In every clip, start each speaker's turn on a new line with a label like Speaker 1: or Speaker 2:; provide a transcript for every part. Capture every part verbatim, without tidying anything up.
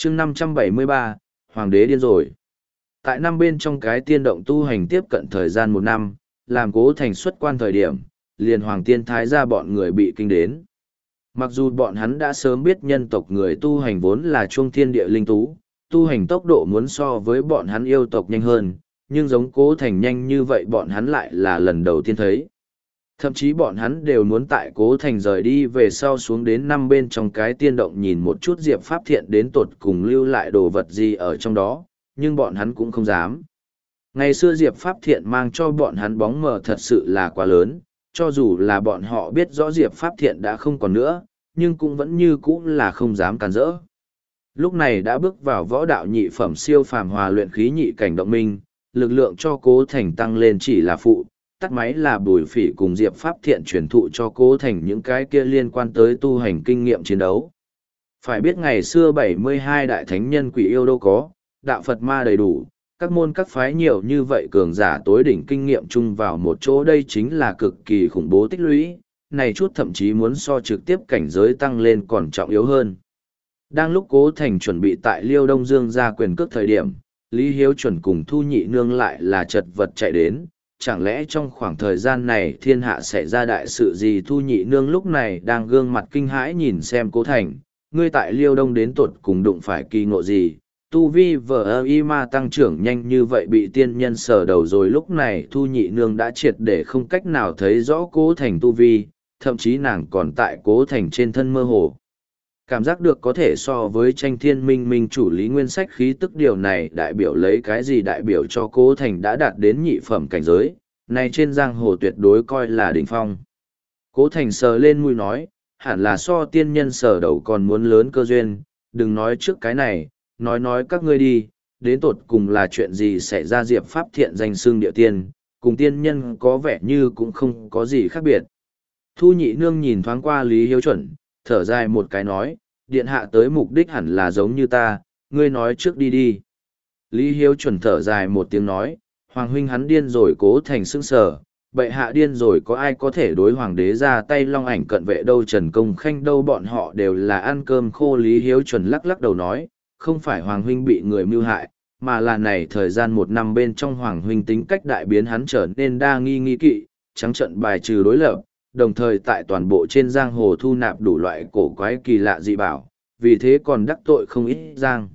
Speaker 1: chương năm trăm bảy mươi ba, Hoàng đế điên rồi. Tại năm bên trong cái tiên động tu hành tiếp cận thời gian một năm, làm Cố Thành xuất quan thời điểm, liền Hoàng Tiên Thái gia bọn người bị kinh đến. Mặc dù bọn hắn đã sớm biết nhân tộc người tu hành vốn là chuông thiên địa linh tú, tu hành tốc độ muốn so với bọn hắn yêu tộc nhanh hơn, nhưng giống Cố Thành nhanh như vậy bọn hắn lại là lần đầu tiên thấy. Thậm chí bọn hắn đều muốn tại Cố Thành rời đi về sau xuống đến năm bên trong cái tiên động nhìn một chút Diệp Pháp Thiện đến tột cùng lưu lại đồ vật gì ở trong đó, nhưng bọn hắn cũng không dám. Ngày xưa Diệp Pháp Thiện mang cho bọn hắn bóng mờ thật sự là quá lớn, cho dù là bọn họ biết rõ Diệp Pháp Thiện đã không còn nữa, nhưng cũng vẫn như cũ là không dám cản rỡ. Lúc này đã bước vào võ đạo nhị phẩm siêu phàm hòa luyện khí nhị cảnh động minh, lực lượng cho Cố Thành tăng lên chỉ là phụ, tắt máy là Bùi Phỉ cùng Diệp Pháp Thiện truyền thụ cho Cố Thành những cái kia liên quan tới tu hành kinh nghiệm chiến đấu. Phải biết ngày xưa bảy mươi hai đại thánh nhân quỷ yêu đâu có, đạo Phật ma đầy đủ, các môn các phái nhiều như vậy cường giả tối đỉnh kinh nghiệm chung vào một chỗ, đây chính là cực kỳ khủng bố tích lũy, này chút thậm chí muốn so trực tiếp cảnh giới tăng lên còn trọng yếu hơn. Đang lúc Cố Thành chuẩn bị tại Liêu Đông Dương ra quyền cước thời điểm, Lý Hiếu chuẩn cùng Thu Nhị Nương lại là chật vật chạy đến, chẳng lẽ trong khoảng thời gian này thiên hạ sẽ ra đại sự gì? Thu Nhị Nương lúc này đang gương mặt kinh hãi nhìn xem Cố Thành, ngươi tại Liêu Đông đến tột cùng đụng phải kỳ ngộ gì? Tu vi vờ y ma tăng trưởng nhanh như vậy bị tiên nhân sờ đầu rồi. Lúc này Thu Nhị Nương đã triệt để không cách nào thấy rõ Cố Thành tu vi, thậm chí nàng còn tại Cố Thành trên thân mơ hồ. Cảm giác được có thể so với tranh thiên minh minh chủ lý nguyên sách khí tức, điều này đại biểu lấy cái gì? Đại biểu cho Cố Thành đã đạt đến nhị phẩm cảnh giới, này trên giang hồ tuyệt đối coi là đỉnh phong. Cố Thành sờ lên mũi nói, hẳn là so tiên nhân sờ đầu còn muốn lớn cơ duyên, đừng nói trước cái này, nói nói các ngươi đi, đến tột cùng là chuyện gì xảy ra? Diệp Pháp Thiện danh xưng địa tiên, cùng tiên nhân có vẻ như cũng không có gì khác biệt. Thu Nhị Nương nhìn thoáng qua Lý Hiếu Chuẩn, thở dài một cái nói, điện hạ tới mục đích hẳn là giống như ta, ngươi nói trước đi đi. Lý Hiếu Chuẩn thở dài một tiếng nói, Hoàng huynh hắn điên rồi. Cố Thành sững sờ, bệ hạ điên rồi, có ai có thể đối hoàng đế ra tay? Long Ảnh cận vệ đâu, Trần Công Khanh đâu, bọn họ đều là ăn cơm khô. Lý Hiếu Chuẩn lắc lắc đầu nói, không phải Hoàng huynh bị người mưu hại, mà là này thời gian một năm bên trong Hoàng huynh tính cách đại biến, hắn trở nên đa nghi nghi kỵ, trắng trận bài trừ đối lập, đồng thời tại toàn bộ trên giang hồ thu nạp đủ loại cổ quái kỳ lạ dị bảo, vì thế còn đắc tội không ít giang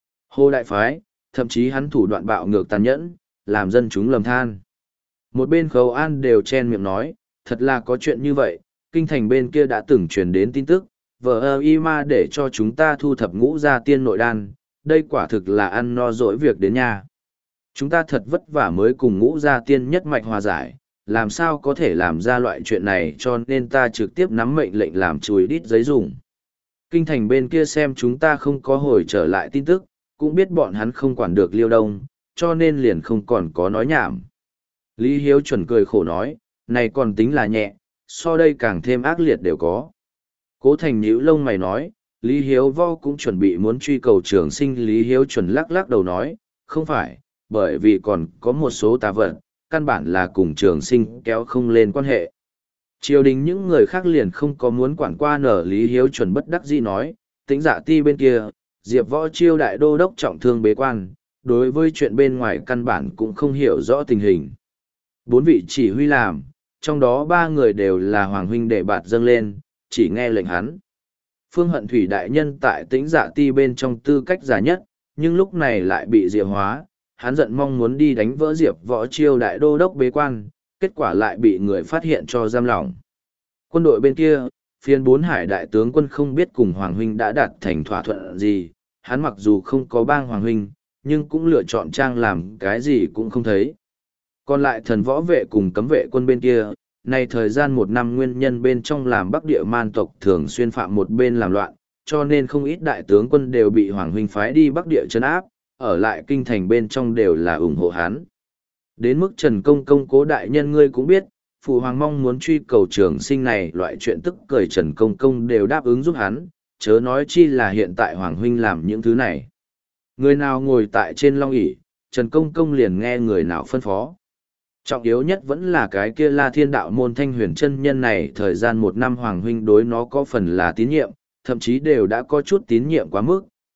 Speaker 1: hồ đại phái, thậm chí hắn thủ đoạn bạo ngược tàn nhẫn, làm dân chúng lầm than. Một bên Khấu An đều chen miệng nói, thật là có chuyện như vậy, kinh thành bên kia đã từng truyền đến tin tức, vợ ơ y ma để cho chúng ta thu thập ngũ gia tiên nội đan, đây quả thực là ăn no dỗi việc đến nhà. Chúng ta thật vất vả mới cùng ngũ gia tiên nhất mạch hòa giải, làm sao có thể làm ra loại chuyện này, cho nên ta trực tiếp nắm mệnh lệnh làm chùi đít giấy dùng. Kinh thành bên kia xem chúng ta không có hồi trở lại tin tức, cũng biết bọn hắn không quản được Liêu Đông, cho nên liền không còn có nói nhảm. Lý Hiếu Chuẩn cười khổ nói, này còn tính là nhẹ, so đây càng thêm ác liệt đều có. Cố Thành nhíu lông mày nói, Lý Hiếu Vo cũng chuẩn bị muốn truy cầu Trường Sinh. Lý Hiếu Chuẩn lắc lắc đầu nói, không phải, bởi vì còn có một số tà vật, căn bản là cùng Trường Sinh kéo không lên quan hệ. Triều đình những người khác liền không có muốn quản qua nở. Lý Hiếu Chuẩn bất đắc dĩ nói, Tĩnh Dạ Ti bên kia, Diệp Võ Chiêu đại đô đốc trọng thương bế quan, đối với chuyện bên ngoài căn bản cũng không hiểu rõ tình hình. Bốn vị chỉ huy làm, trong đó ba người đều là Hoàng huynh đệ bạt dâng lên, chỉ nghe lệnh hắn. Phương Hận Thủy đại nhân tại Tĩnh Dạ Ti bên trong tư cách giả nhất, nhưng lúc này lại bị diệt hóa, hắn giận mong muốn đi đánh vỡ Diệp Võ Chiêu đại đô đốc bế quan, kết quả lại bị người phát hiện cho giam lỏng. Quân đội bên kia, phiên bốn hải đại tướng quân không biết cùng Hoàng huynh đã đạt thành thỏa thuận gì, hắn mặc dù không có bang Hoàng huynh, nhưng cũng lựa chọn trang làm cái gì cũng không thấy. Còn lại thần võ vệ cùng cấm vệ quân bên kia, này thời gian một năm nguyên nhân bên trong làm Bắc Địa man tộc thường xuyên phạm một bên làm loạn, cho nên không ít đại tướng quân đều bị Hoàng huynh phái đi Bắc Địa trấn áp, ở lại kinh thành bên trong đều là ủng hộ hắn. Đến mức Trần Công Công Cố đại nhân ngươi cũng biết, Phụ Hoàng mong muốn truy cầu Trường Sinh này loại chuyện tức cười Trần Công Công đều đáp ứng giúp hắn, chớ nói chi là hiện tại Hoàng huynh làm những thứ này. Người nào ngồi tại trên long ỷ, Trần Công Công liền nghe người nào phân phó. Trọng yếu nhất vẫn là cái kia La Thiên Đạo môn Thanh Huyền chân nhân này, thời gian một năm Hoàng huynh đối nó có phần là tín nhiệm, thậm chí đều đã có chút tín nhiệm quá mức,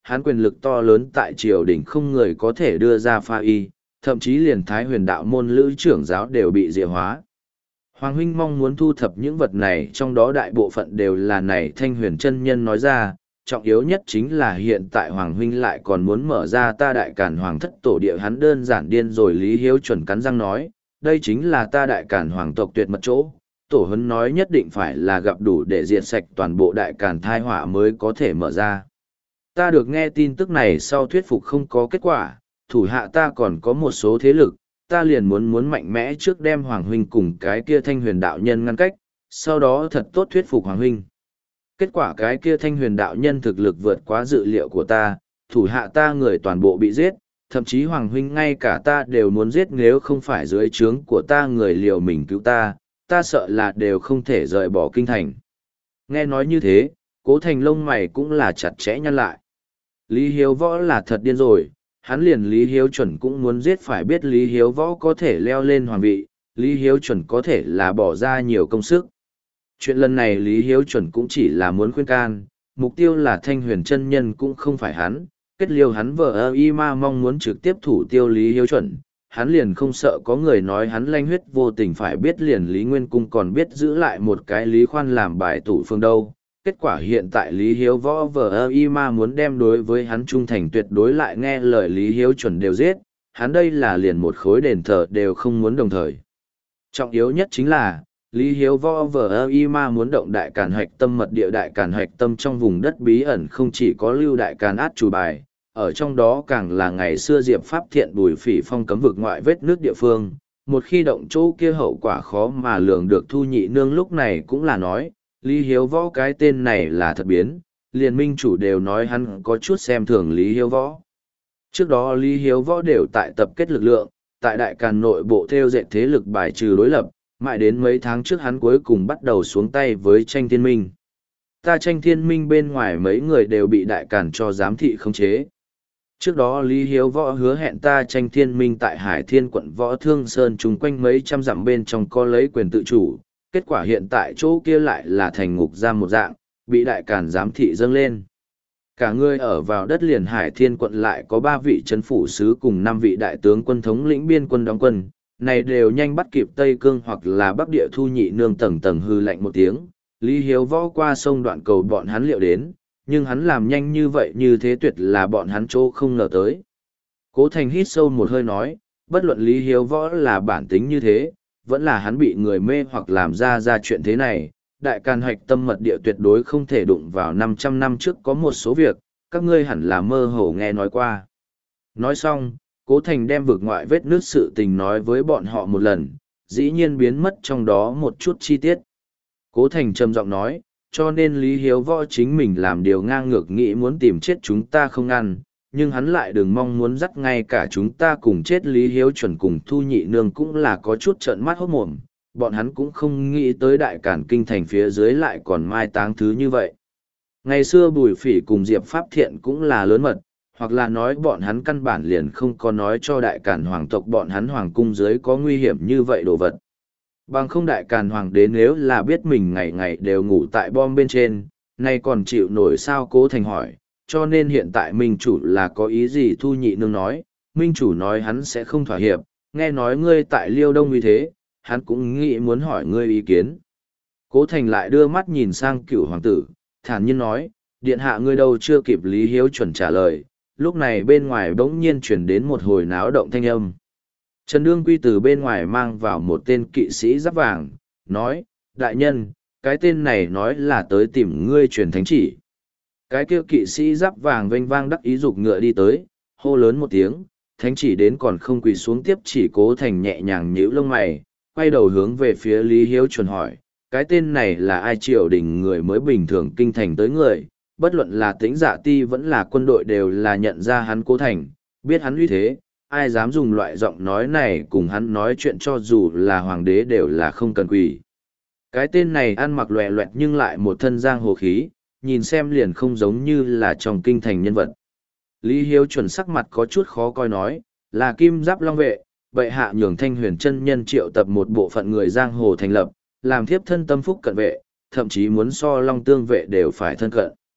Speaker 1: hắn quyền lực to lớn tại triều đình không người có thể đưa ra pha y, thậm chí liền Thái Huyền đạo môn lữ trưởng giáo đều bị diệt hóa. Hoàng huynh mong muốn thu thập những vật này, trong đó đại bộ phận đều là này Thanh Huyền chân nhân nói ra, trọng yếu nhất chính là hiện tại Hoàng huynh lại còn muốn mở ra ta Đại Càn Hoàng thất tổ địa, hắn đơn giản điên rồi. Lý Hiếu chuẩn cắn răng nói, đây chính là ta Đại Càn Hoàng tộc tuyệt mật chỗ, tổ huấn nói nhất định phải là gặp đủ để diệt sạch toàn bộ Đại Càn thai họa mới có thể mở ra. Ta được nghe tin tức này sau thuyết phục không có kết quả, thủ hạ ta còn có một số thế lực, ta liền muốn muốn mạnh mẽ trước đem Hoàng huynh cùng cái kia Thanh Huyền đạo nhân ngăn cách, sau đó thật tốt thuyết phục Hoàng huynh. Kết quả cái kia Thanh Huyền đạo nhân thực lực vượt quá dự liệu của ta, thủ hạ ta người toàn bộ bị giết, thậm chí Hoàng huynh ngay cả ta đều muốn giết, nếu không phải dưới trướng của ta người liều mình cứu ta, ta sợ là đều không thể rời bỏ kinh thành. Nghe nói như thế, Cố Thành lông mày cũng là chặt chẽ nhăn lại. Lý Hiếu Võ là thật điên rồi, hắn liền Lý Hiếu chuẩn cũng muốn giết, phải biết Lý Hiếu Võ có thể leo lên hoàng vị, Lý Hiếu chuẩn có thể là bỏ ra nhiều công sức. Chuyện lần này Lý Hiếu chuẩn cũng chỉ là muốn khuyên can, mục tiêu là Thanh Huyền chân nhân cũng không phải hắn, kết liêu hắn vợ ơ y ma mong muốn trực tiếp thủ tiêu Lý Hiếu chuẩn, hắn liền không sợ có người nói hắn lanh huyết vô tình, phải biết liền Lý Nguyên Cung còn biết giữ lại một cái Lý Khoan làm bài tủ phương đâu. Kết quả hiện tại Lý Hiếu Võ vợ ơ y ma muốn đem đối với hắn trung thành tuyệt đối, lại nghe lời Lý Hiếu chuẩn đều giết, hắn đây là liền một khối đền thờ đều không muốn đồng thời. Trọng yếu nhất chính là, Lý Hiếu Võ vợ ơ y ma muốn động Đại Càn Hạch Tâm mật địa. Đại Càn Hạch Tâm trong vùng đất bí ẩn không chỉ có lưu Đại Càn át chủ bài, ở trong đó càng là ngày xưa Diệp Pháp Thiện Bùi Phỉ Phong cấm vực ngoại vết nước địa phương, một khi động chỗ kia hậu quả khó mà lường được. Thu Nhị Nương lúc này cũng là nói, Lý Hiếu Võ cái tên này là thật biến, liền minh chủ đều nói hắn có chút xem thường Lý Hiếu Võ. Trước đó Lý Hiếu Võ đều tại tập kết lực lượng, tại Đại Càn nội bộ theo dệt thế lực bài trừ đối lập, mãi đến mấy tháng trước hắn cuối cùng bắt đầu xuống tay với Tranh Thiên Minh. Ta Tranh Thiên Minh bên ngoài mấy người đều bị Đại Càn cho giám thị khống chế. Trước đó Lý Hiếu Võ hứa hẹn ta Tranh Thiên Minh tại Hải Thiên quận Võ Thương Sơn chung quanh mấy trăm dặm bên trong có lấy quyền tự chủ, kết quả hiện tại chỗ kia lại là thành ngục giam một dạng, bị Đại Càn giám thị dâng lên. Cả người ở vào đất liền Hải Thiên quận lại có ba vị trấn phủ sứ cùng năm vị đại tướng quân thống lĩnh biên quân đóng quân, này đều nhanh bắt kịp Tây Cương hoặc là Bắc Địa. Thu Nhị Nương tầng tầng hư lạnh một tiếng, Lý Hiếu Võ qua sông đoạn cầu bọn hắn liệu đến, nhưng hắn làm nhanh như vậy như thế tuyệt là bọn hắn chỗ không ngờ tới. Cố Thành hít sâu một hơi nói, bất luận Lý Hiếu Võ là bản tính như thế, vẫn là hắn bị người mê hoặc làm ra ra chuyện thế này, Đại Càn Hạch Tâm mật địa tuyệt đối không thể đụng vào. Năm trăm năm trước có một số việc, các ngươi hẳn là mơ hồ nghe nói qua. Nói xong, Cố Thành đem vực ngoại vết nước sự tình nói với bọn họ một lần, dĩ nhiên biến mất trong đó một chút chi tiết. Cố Thành trầm giọng nói, cho nên Lý Hiếu Võ chính mình làm điều ngang ngược, nghĩ muốn tìm chết chúng ta không ngăn, nhưng hắn lại đừng mong muốn dắt ngay cả chúng ta cùng chết. Lý Hiếu chuẩn cùng Thu Nhị Nương cũng là có chút trợn mắt hốt mồm, bọn hắn cũng không nghĩ tới Đại Càn kinh thành phía dưới lại còn mai táng thứ như vậy. Ngày xưa Bùi Phỉ cùng Diệp Pháp Thiện cũng là lớn mật, hoặc là nói bọn hắn căn bản liền không có nói cho Đại Càn hoàng tộc bọn hắn hoàng cung dưới có nguy hiểm như vậy đồ vật. Bằng không Đại Càn hoàng đế nếu là biết mình ngày ngày đều ngủ tại bom bên trên, nay còn chịu nổi sao? Cố Thành hỏi, cho nên hiện tại Minh chủ là có ý gì? Thu Nhị Nương nói, Minh chủ nói hắn sẽ không thỏa hiệp, nghe nói ngươi tại Liêu Đông như thế, hắn cũng nghĩ muốn hỏi ngươi ý kiến. Cố Thành lại đưa mắt nhìn sang Cửu hoàng tử, thản nhiên nói, điện hạ ngươi đâu chưa kịp Lý Hiếu chuẩn trả lời, lúc này bên ngoài bỗng nhiên chuyển đến một hồi náo động thanh âm. Trần Đương Quy từ bên ngoài mang vào một tên kỵ sĩ giáp vàng, nói, đại nhân, cái tên này nói là tới tìm ngươi truyền thánh chỉ. Cái kia kỵ sĩ giáp vàng vênh vang đắc ý dục ngựa đi tới, hô lớn một tiếng, thánh chỉ đến còn không quỳ xuống tiếp chỉ. Cố Thành nhẹ nhàng nhíu lông mày, quay đầu hướng về phía Lý Hiếu chuẩn hỏi, cái tên này là ai? Triều đình người mới bình thường kinh thành tới người, bất luận là Tĩnh Dạ Ti vẫn là quân đội đều là nhận ra hắn. Cố Thành biết hắn uy thế, ai dám dùng loại giọng nói này cùng hắn nói chuyện, cho dù là hoàng đế đều là không cần quỳ. Cái tên này ăn mặc loẹ loẹt nhưng lại một thân giang hồ khí, nhìn xem liền không giống như là trong kinh thành nhân vật. Lý Hiếu chuẩn sắc mặt có chút khó coi nói, là Kim Giáp Long vệ, bệ hạ nhường Thanh Huyền chân nhân triệu tập một bộ phận người giang hồ thành lập, làm thiếp thân tâm phúc cận vệ, thậm chí muốn so Long Tương vệ đều phải thân cận.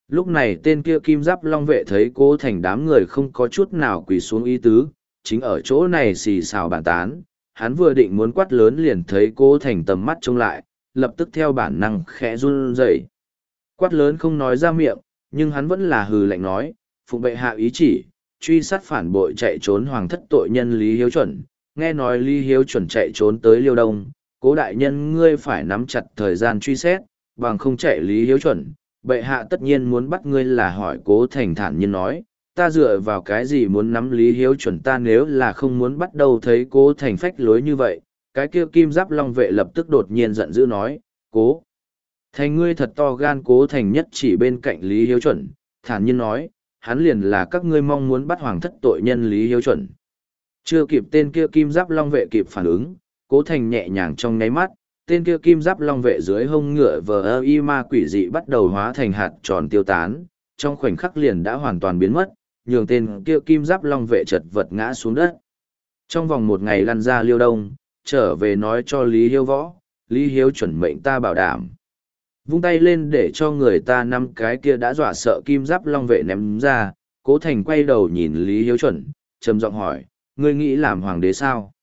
Speaker 1: Lúc này tên kia kim giáp long vệ thấy cố thành đám người không có chút nào quỳ xuống ý tứ, chính ở chỗ này xì xào bàn tán, hắn vừa định muốn quát lớn liền thấy cố thành tầm mắt trông lại, lập tức theo bản năng khẽ run rẩy. Quát lớn không nói ra miệng, nhưng hắn vẫn là hừ lạnh nói, phụng bệ hạ ý chỉ, truy sát phản bội chạy trốn hoàng thất tội nhân Lý Hiếu Chuẩn, nghe nói Lý Hiếu Chuẩn chạy trốn tới Liêu Đông, cố đại nhân ngươi phải nắm chặt thời gian truy xét, bằng không chạy Lý Hiếu Chuẩn, bệ hạ tất nhiên muốn bắt ngươi là hỏi cố thành thản nhiên nói, ta dựa vào cái gì muốn nắm Lý Hiếu Chuẩn ta nếu là không muốn bắt đầu thấy cố thành phách lối như vậy, cái kia kim giáp long vệ lập tức đột nhiên giận dữ nói, cố. Thành ngươi thật to gan cố thành nhất chỉ bên cạnh Lý Hiếu Chuẩn, thản nhiên nói, hắn liền là các ngươi mong muốn bắt hoàng thất tội nhân Lý Hiếu Chuẩn. Chưa kịp tên kia kim giáp long vệ kịp phản ứng, cố thành nhẹ nhàng trong nháy mắt, tên kia kim giáp long vệ dưới hông ngựa vờ ơ y ma quỷ dị bắt đầu hóa thành hạt tròn tiêu tán, trong khoảnh khắc liền đã hoàn toàn biến mất, nhường tên kia kim giáp long vệ chật vật ngã xuống đất. Trong vòng một ngày lăn ra Liêu Đông, trở về nói cho Lý Hiếu Võ, Lý Hiếu Chuẩn mệnh ta bảo đảm. Vung tay lên để cho người ta năm cái kia đã dọa sợ kim giáp long vệ ném ra, cố thành quay đầu nhìn Lý Hiếu Chuẩn, trầm giọng hỏi, ngươi nghĩ làm hoàng đế sao?